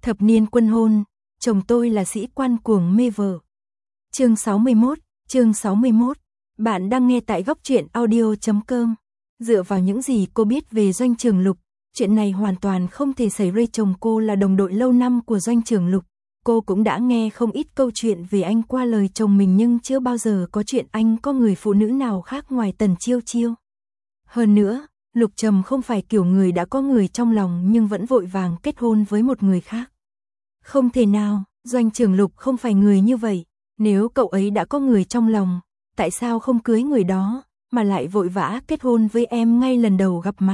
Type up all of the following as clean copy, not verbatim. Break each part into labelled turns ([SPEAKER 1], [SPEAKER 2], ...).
[SPEAKER 1] Thập niên quân hôn, chồng tôi là sĩ quan cuồng mê vợ. Chương 61. Bạn đang nghe tại góc truyện audio.com. Dựa vào những gì cô biết về Doanh Trường Lục, chuyện này hoàn toàn không thể xảy ra. Chồng cô là đồng đội lâu năm của Doanh Trường Lục. Cô cũng đã nghe không ít câu chuyện về anh qua lời chồng mình, nhưng chưa bao giờ có chuyện anh có người phụ nữ nào khác ngoài Tần Chiêu Chiêu. Hơn nữa, Lục Trầm không phải kiểu người đã có người trong lòng nhưng vẫn vội vàng kết hôn với một người khác. Không thể nào, Doanh Trường Lục không phải người như vậy. Nếu cậu ấy đã có người trong lòng, tại sao không cưới người đó, mà lại vội vã kết hôn với em ngay lần đầu gặp mặt?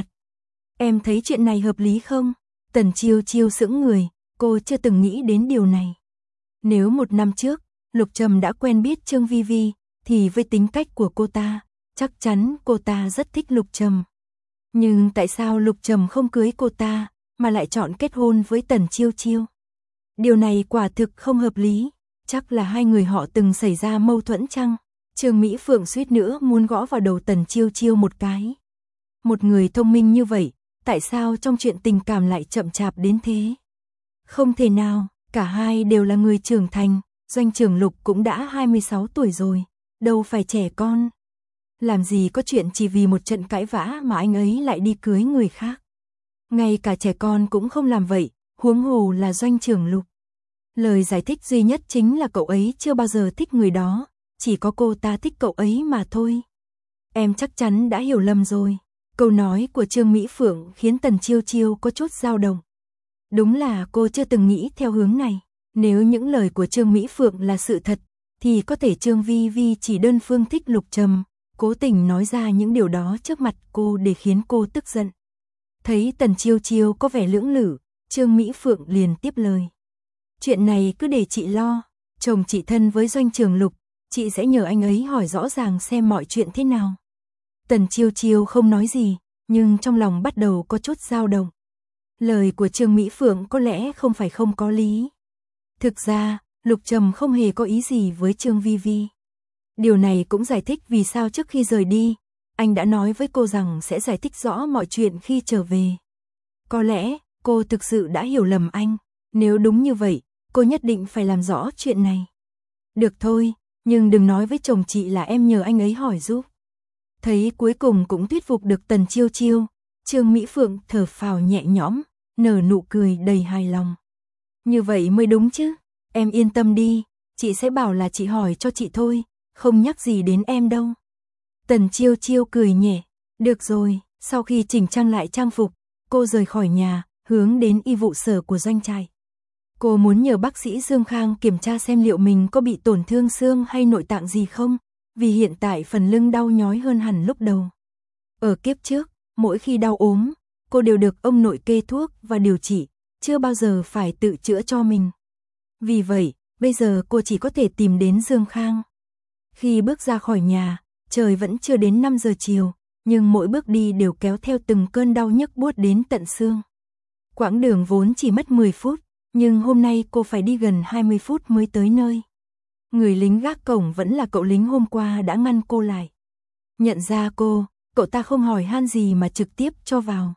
[SPEAKER 1] Em thấy chuyện này hợp lý không? Tần Chiêu Chiêu sững người, cô chưa từng nghĩ đến điều này. Nếu một năm trước, Lục Trầm đã quen biết Trương Vi Vi, thì với tính cách của cô ta, chắc chắn cô ta rất thích Lục Trầm. Nhưng tại sao Lục Trầm không cưới cô ta, mà lại chọn kết hôn với Tần Chiêu Chiêu? Điều này quả thực không hợp lý, chắc là hai người họ từng xảy ra mâu thuẫn chăng? Trương Mỹ Phượng suýt nữa muốn gõ vào đầu Tần Chiêu Chiêu một cái. Một người thông minh như vậy, tại sao trong chuyện tình cảm lại chậm chạp đến thế? Không thể nào, cả hai đều là người trưởng thành, Doanh Trường Lục cũng đã 26 tuổi rồi, đâu phải trẻ con. Làm gì có chuyện chỉ vì một trận cãi vã mà anh ấy lại đi cưới người khác. Ngay cả trẻ con cũng không làm vậy, huống hồ là Doanh Trường Lục. Lời giải thích duy nhất chính là cậu ấy chưa bao giờ thích người đó, chỉ có cô ta thích cậu ấy mà thôi. Em chắc chắn đã hiểu lầm rồi. Câu nói của Trương Mỹ Phượng khiến Tần Chiêu Chiêu có chút dao động. Đúng là cô chưa từng nghĩ theo hướng này. Nếu những lời của Trương Mỹ Phượng là sự thật, thì có thể Trương Vi Vi chỉ đơn phương thích Lục Trầm, cố tình nói ra những điều đó trước mặt cô để khiến cô tức giận. Thấy Tần Chiêu Chiêu có vẻ lưỡng lự, Trương Mỹ Phượng liền tiếp lời. Chuyện này cứ để chị lo, chồng chị thân với Doanh Trường Lục, chị sẽ nhờ anh ấy hỏi rõ ràng xem mọi chuyện thế nào. Tần Chiêu Chiêu không nói gì, nhưng trong lòng bắt đầu có chút dao động. Lời của Trương Mỹ Phượng có lẽ không phải không có lý. Thực ra, Lục Trầm không hề có ý gì với Trương Vi Vi. Điều này cũng giải thích vì sao trước khi rời đi, anh đã nói với cô rằng sẽ giải thích rõ mọi chuyện khi trở về. Có lẽ, cô thực sự đã hiểu lầm anh. Nếu đúng như vậy, cô nhất định phải làm rõ chuyện này. Được thôi, nhưng đừng nói với chồng chị là em nhờ anh ấy hỏi giúp. Thấy cuối cùng cũng thuyết phục được Tần Chiêu Chiêu, Trương Mỹ Phượng thở phào nhẹ nhõm, nở nụ cười đầy hài lòng. Như vậy mới đúng chứ, em yên tâm đi, chị sẽ bảo là chị hỏi cho chị thôi, không nhắc gì đến em đâu. Tần Chiêu Chiêu cười nhẹ, được rồi, sau khi chỉnh trang lại trang phục, cô rời khỏi nhà, hướng đến y vụ sở của doanh trại. Cô muốn nhờ bác sĩ Dương Khang kiểm tra xem liệu mình có bị tổn thương xương hay nội tạng gì không, vì hiện tại phần lưng đau nhói hơn hẳn lúc đầu. Ở kiếp trước, mỗi khi đau ốm, cô đều được ông nội kê thuốc và điều trị, chưa bao giờ phải tự chữa cho mình. Vì vậy, bây giờ cô chỉ có thể tìm đến Dương Khang. Khi bước ra khỏi nhà, trời vẫn chưa đến 5 giờ chiều, nhưng mỗi bước đi đều kéo theo từng cơn đau nhức buốt đến tận xương. Quãng đường vốn chỉ mất 10 phút, nhưng hôm nay cô phải đi gần 20 phút mới tới nơi. Người lính gác cổng vẫn là cậu lính hôm qua đã ngăn cô lại. Nhận ra cô, cậu ta không hỏi han gì mà trực tiếp cho vào.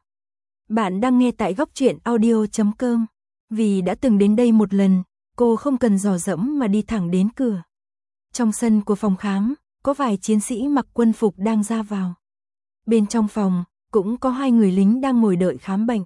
[SPEAKER 1] Bạn đang nghe tại góc truyện audio.com. Vì đã từng đến đây một lần, cô không cần dò dẫm mà đi thẳng đến cửa. Trong sân của phòng khám, có vài chiến sĩ mặc quân phục đang ra vào. Bên trong phòng, cũng có 2 người lính đang ngồi đợi khám bệnh.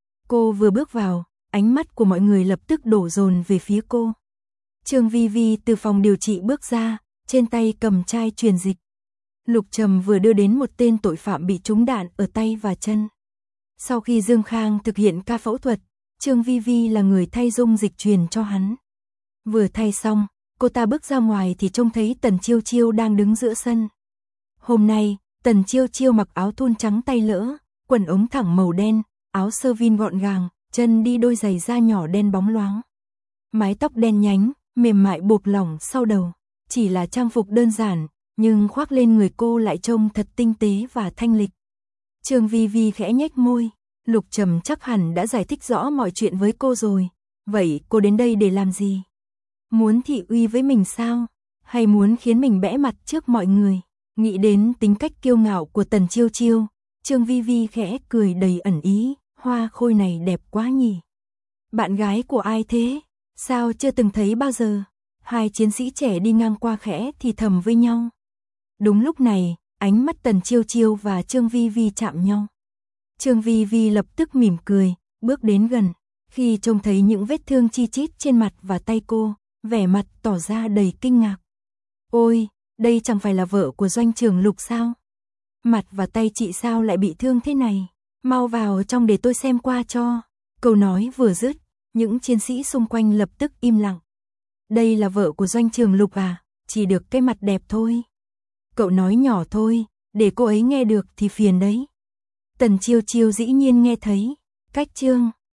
[SPEAKER 1] Cô vừa bước vào, ánh mắt của mọi người lập tức đổ dồn về phía cô. Trương Vi Vi từ phòng điều trị bước ra, trên tay cầm chai truyền dịch. Lục Trầm vừa đưa đến một tên tội phạm bị trúng đạn ở tay và chân. Sau khi Dương Khang thực hiện ca phẫu thuật, Trương Vi Vi là người thay dung dịch truyền cho hắn. Vừa thay xong, cô ta bước ra ngoài thì trông thấy Tần Chiêu Chiêu đang đứng giữa sân. Hôm nay, Tần Chiêu Chiêu mặc áo thun trắng tay lỡ, quần ống thẳng màu đen, áo sơ vin gọn gàng, chân đi đôi giày da nhỏ đen bóng loáng. Mái tóc đen nhánh, mềm mại buộc lỏng sau đầu, chỉ là trang phục đơn giản, nhưng khoác lên người cô lại trông thật tinh tế và thanh lịch. Trương Vi Vi khẽ nhếch môi, Lục Trầm chắc hẳn đã giải thích rõ mọi chuyện với cô rồi, vậy cô đến đây để làm gì? Muốn thị uy với mình sao? Hay muốn khiến mình bẽ mặt trước mọi người? Nghĩ đến tính cách kiêu ngạo của Tần Chiêu Chiêu, Trương Vi Vi khẽ cười đầy ẩn ý, hoa khôi này đẹp quá nhỉ. Bạn gái của ai thế? Sao chưa từng thấy bao giờ? Hai chiến sĩ trẻ đi ngang qua khẽ thì thầm với nhau. Đúng lúc này, ánh mắt Tần Chiêu Chiêu và Trương Vi Vi chạm nhau. Trương Vi Vi lập tức mỉm cười, bước đến gần. Khi trông thấy những vết thương chi chít trên mặt và tay cô, vẻ mặt tỏ ra đầy kinh ngạc. Ôi, đây chẳng phải là vợ của Doanh trưởng Lục sao? Mặt và tay chị sao lại bị thương thế này? Mau vào trong để tôi xem qua cho. Câu nói vừa dứt, những chiến sĩ xung quanh lập tức im lặng. Đây là vợ của Doanh trưởng Lục à? Chỉ được cái mặt đẹp thôi. Cậu nói nhỏ thôi, để cô ấy nghe được thì phiền đấy. Tần Chiêu Chiêu dĩ nhiên nghe thấy. Cách chương